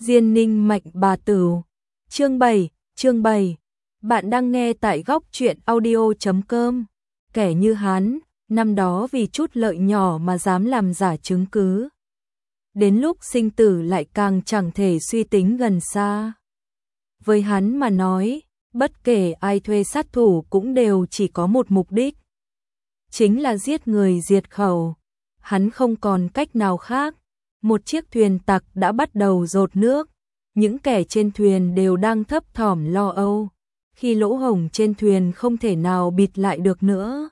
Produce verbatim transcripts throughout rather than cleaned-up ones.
Diên Ninh Mệnh Bà Tửu. Chương bảy, chương bảy. Bạn đang nghe tại góc truyện audio chấm com. Kẻ như hắn, năm đó vì chút lợi nhỏ mà dám làm giả chứng cứ. Đến lúc sinh tử lại càng chẳng thể suy tính gần xa. Với hắn mà nói, bất kể ai thuê sát thủ cũng đều chỉ có một mục đích. Chính là giết người diệt khẩu. Hắn không còn cách nào khác. Một chiếc thuyền tặc đã bắt đầu dột nước. Những kẻ trên thuyền đều đang thấp thỏm lo âu. Khi lỗ hổng trên thuyền không thể nào bịt lại được nữa.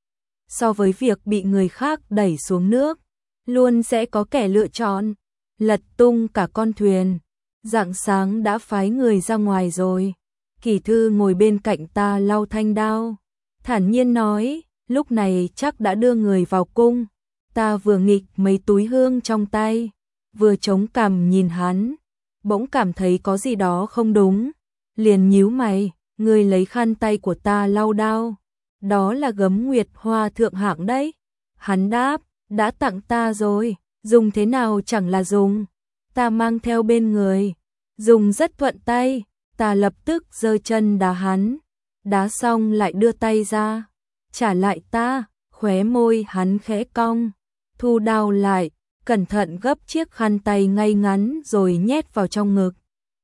So với việc bị người khác đẩy xuống nước, luôn sẽ có kẻ lựa chọn lật tung cả con thuyền. Rạng sáng đã phái người ra ngoài rồi. Kỳ thư ngồi bên cạnh ta lau thanh đao, thản nhiên nói, lúc này chắc đã đưa người vào cung. Ta vừa nghịch mấy túi hương trong tay, vừa chống cằm nhìn hắn, bỗng cảm thấy có gì đó không đúng, liền nhíu mày, người lấy khăn tay của ta lau đao, đó là gấm nguyệt hoa thượng hạng đấy. Hắn đáp, đã tặng ta rồi, dùng thế nào chẳng là dùng, ta mang theo bên người, dùng rất thuận tay. Ta lập tức giơ chân đá hắn, đá xong lại đưa tay ra, trả lại ta, khóe môi hắn khẽ cong, thu đao lại, cẩn thận gấp chiếc khăn tay ngay ngắn rồi nhét vào trong ngực.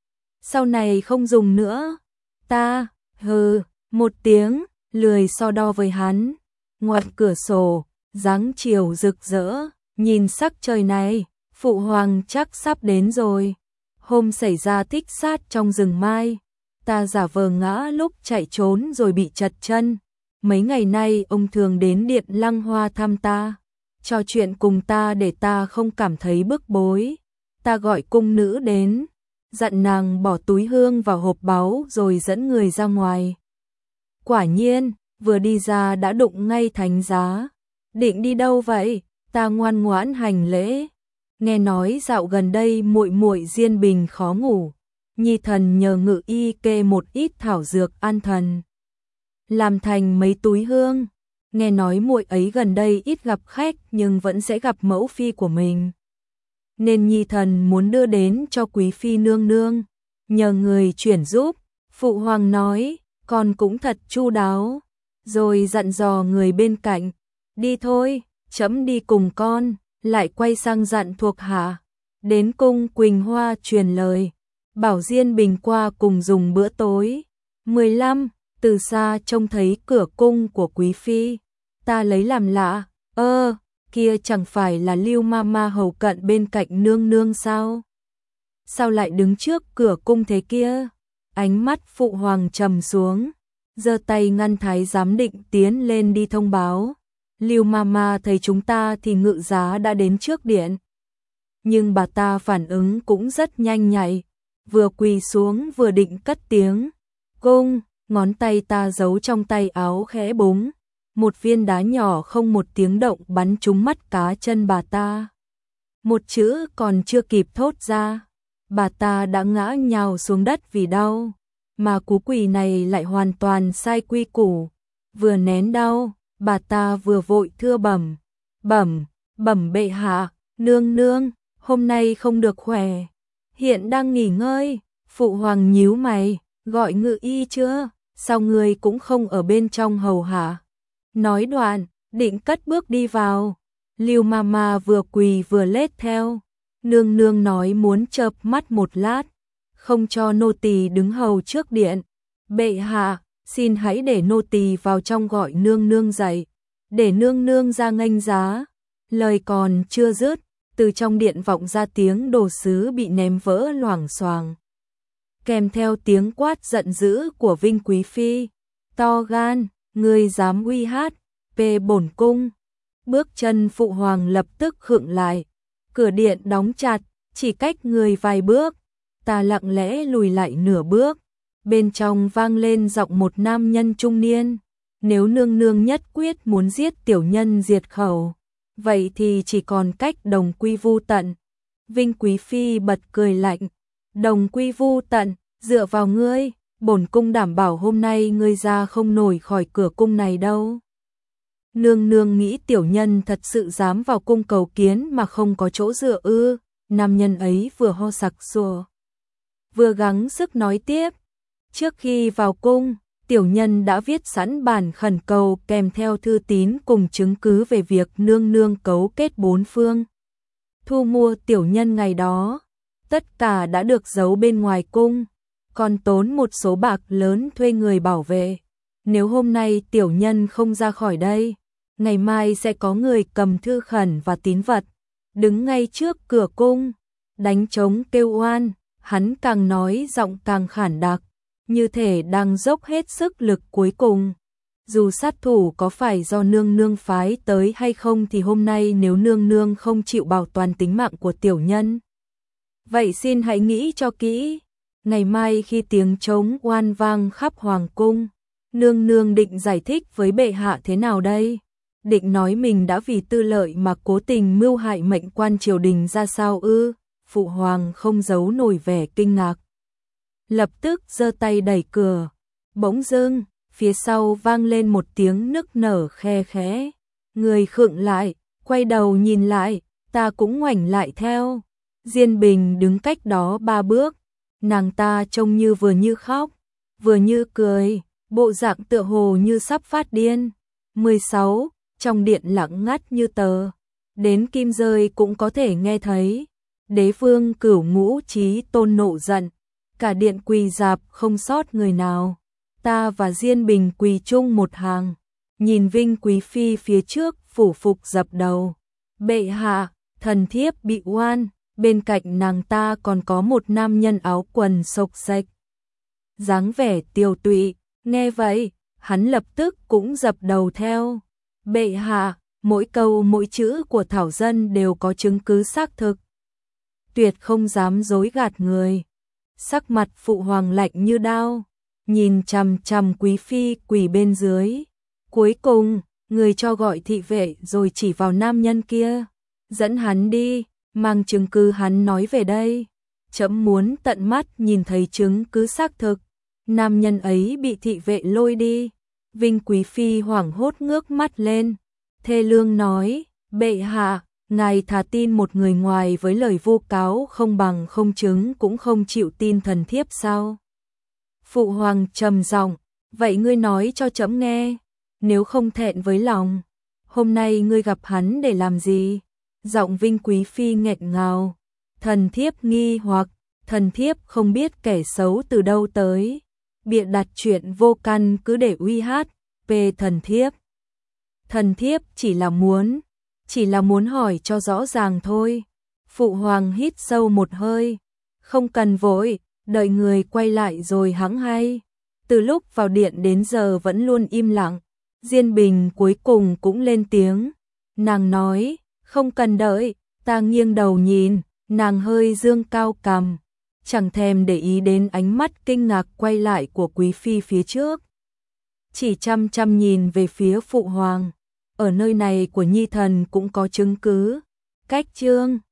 Sau này không dùng nữa. Ta, hừ, một tiếng, lười so đo với hắn. Ngoài cửa sổ, dáng chiều rực rỡ, nhìn sắc trời này, phụ hoàng chắc sắp đến rồi. Hôm xảy ra thích sát trong rừng mai, ta giả vờ ngã lúc chạy trốn rồi bị trật chân. Mấy ngày nay ông thường đến Điện Lăng Hoa thăm ta, trò chuyện cùng ta để ta không cảm thấy bức bối. Ta gọi cung nữ đến, dặn nàng bỏ túi hương vào hộp báu rồi dẫn người ra ngoài. Quả nhiên, vừa đi ra đã đụng ngay thánh giá. Định đi đâu vậy? Ta ngoan ngoãn hành lễ. Nghe nói dạo gần đây muội muội Diên Bình khó ngủ, nhi thần nhờ ngự y kê một ít thảo dược an thần, làm thành mấy túi hương. Nghe nói muội ấy gần đây ít gặp khách nhưng vẫn sẽ gặp mẫu phi của mình, nên nhi thần muốn đưa đến cho quý phi nương nương, nhờ người chuyển giúp. Phụ hoàng nói, con cũng thật chu đáo, rồi dặn dò người bên cạnh, đi thôi, trẫm đi cùng con. Lại quay sang dặn thuộc hạ, đến cung Quỳnh Hoa truyền lời, bảo Diên Bình qua cùng dùng bữa tối. mười lăm. Từ xa trông thấy cửa cung của quý phi, ta lấy làm lạ, ơ, kia chẳng phải là Lưu Mama hầu cận bên cạnh nương nương sao? Sao lại đứng trước cửa cung thế kia? Ánh mắt phụ hoàng trầm xuống, giơ tay ngăn thái giám định tiến lên đi thông báo. Lưu Mama thấy chúng ta thì ngự giá đã đến trước điện. Nhưng bà ta phản ứng cũng rất nhanh nhạy, vừa quỳ xuống vừa định cất tiếng. Cung, ngón tay ta giấu trong tay áo khẽ búng. Một viên đá nhỏ không một tiếng động bắn trúng mắt cá chân bà ta. Một chữ còn chưa kịp thốt ra, bà ta đã ngã nhào xuống đất vì đau. Mà cú quỳ này lại hoàn toàn sai quy củ. Vừa nén đau, bà ta vừa vội thưa bẩm, bẩm, bẩm bệ hạ, nương nương, hôm nay không được khỏe, hiện đang nghỉ ngơi. Phụ hoàng nhíu mày, gọi ngự y chưa, sao người cũng không ở bên trong hầu hạ. Nói đoạn, định cất bước đi vào. Lưu Mama vừa quỳ vừa lết theo, nương nương nói muốn chợp mắt một lát, không cho nô tỳ đứng hầu trước điện. Bệ hạ, xin hãy để nô tỳ vào trong gọi nương nương dậy, để nương nương ra nghênh giá. Lời còn chưa dứt, từ trong điện vọng ra tiếng đồ sứ bị ném vỡ loảng xoảng, kèm theo tiếng quát giận dữ của Vinh quý phi, to gan, ngươi dám uy hát về bổn cung. Bước chân phụ hoàng lập tức khựng lại, cửa điện đóng chặt, chỉ cách người vài bước. Ta lặng lẽ lùi lại nửa bước. Bên trong vang lên giọng một nam nhân trung niên, nếu nương nương nhất quyết muốn giết tiểu nhân diệt khẩu, vậy thì chỉ còn cách đồng quy vu tận. Vinh quý phi bật cười lạnh, đồng quy vu tận, dựa vào ngươi, bổn cung đảm bảo hôm nay ngươi ra không nổi khỏi cửa cung này đâu. Nương nương nghĩ tiểu nhân thật sự dám vào cung cầu kiến mà không có chỗ dựa ư? Nam nhân ấy vừa ho sặc sụa, vừa gắng sức nói tiếp. Trước khi vào cung, tiểu nhân đã viết sẵn bản khẩn cầu kèm theo thư tín cùng chứng cứ về việc nương nương cấu kết bốn phương thu mua tiểu nhân ngày đó. Tất cả đã được giấu bên ngoài cung, còn tốn một số bạc lớn thuê người bảo vệ. Nếu hôm nay tiểu nhân không ra khỏi đây, ngày mai sẽ có người cầm thư khẩn và tín vật, đứng ngay trước cửa cung, đánh trống kêu oan. Hắn càng nói giọng càng khản đặc, như thể đang dốc hết sức lực cuối cùng. Dù sát thủ có phải do nương nương phái tới hay không thì hôm nay nếu nương nương không chịu bảo toàn tính mạng của tiểu nhân, vậy xin hãy nghĩ cho kỹ. Ngày mai khi tiếng trống oan vang khắp hoàng cung, nương nương định giải thích với bệ hạ thế nào đây? Định nói mình đã vì tư lợi mà cố tình mưu hại mệnh quan triều đình ra sao ư? Phụ hoàng không giấu nổi vẻ kinh ngạc, lập tức giơ tay đẩy cửa. Bỗng dưng, phía sau vang lên một tiếng nức nở khe khẽ. Người khựng lại, quay đầu nhìn lại, ta cũng ngoảnh lại theo. Diên Bình đứng cách đó ba bước, nàng ta trông như vừa như khóc, vừa như cười, bộ dạng tựa hồ như sắp phát điên. mười sáu, trong điện lặng ngắt như tờ, đến kim rơi cũng có thể nghe thấy. Đế vương Cửu Ngũ Chí Tôn nộ giận, cả điện quỳ rạp không sót người nào. Ta và Diên Bình quỳ chung một hàng, nhìn Vinh quý phi phía trước phủ phục dập đầu. Bệ hạ, thần thiếp bị oan. Bên cạnh nàng ta còn có một nam nhân áo quần xộc xệch, dáng vẻ tiều tụy. Nghe vậy, hắn lập tức cũng dập đầu theo. Bệ hạ, mỗi câu mỗi chữ của thảo dân đều có chứng cứ xác thực, tuyệt không dám dối gạt người. Sắc mặt phụ hoàng lạnh như đao, nhìn chằm chằm quý phi quỳ bên dưới. Cuối cùng, người cho gọi thị vệ rồi chỉ vào nam nhân kia, dẫn hắn đi, mang chứng cứ hắn nói về đây. Trẫm muốn tận mắt nhìn thấy chứng cứ xác thực. Nam nhân ấy bị thị vệ lôi đi. Vinh quý phi hoảng hốt ngước mắt lên, thê lương nói: bệ hạ, ngài thà tin một người ngoài với lời vu cáo không bằng không chứng cũng không chịu tin thần thiếp sao? Phụ hoàng trầm giọng: vậy ngươi nói cho trẫm nghe, nếu không thẹn với lòng, hôm nay ngươi gặp hắn để làm gì? Giọng Vinh quý phi nghẹn ngào. Thần thiếp nghi hoặc, thần thiếp không biết kẻ xấu từ đâu tới, bịa đặt chuyện vô căn cứ để uy hát về thần thiếp. Thần thiếp chỉ là muốn, chỉ là muốn hỏi cho rõ ràng thôi. Phụ hoàng hít sâu một hơi, không cần vội, đợi người quay lại rồi hẵng hay. Từ lúc vào điện đến giờ vẫn luôn im lặng. Diên Bình cuối cùng cũng lên tiếng. Nàng nói: không cần đợi. Ta nghiêng đầu nhìn, nàng hơi dương cao cằm, chẳng thèm để ý đến ánh mắt kinh ngạc quay lại của quý phi phía trước, chỉ chăm chăm nhìn về phía phụ hoàng. Ở nơi này của nhi thần cũng có chứng cứ. Cách chương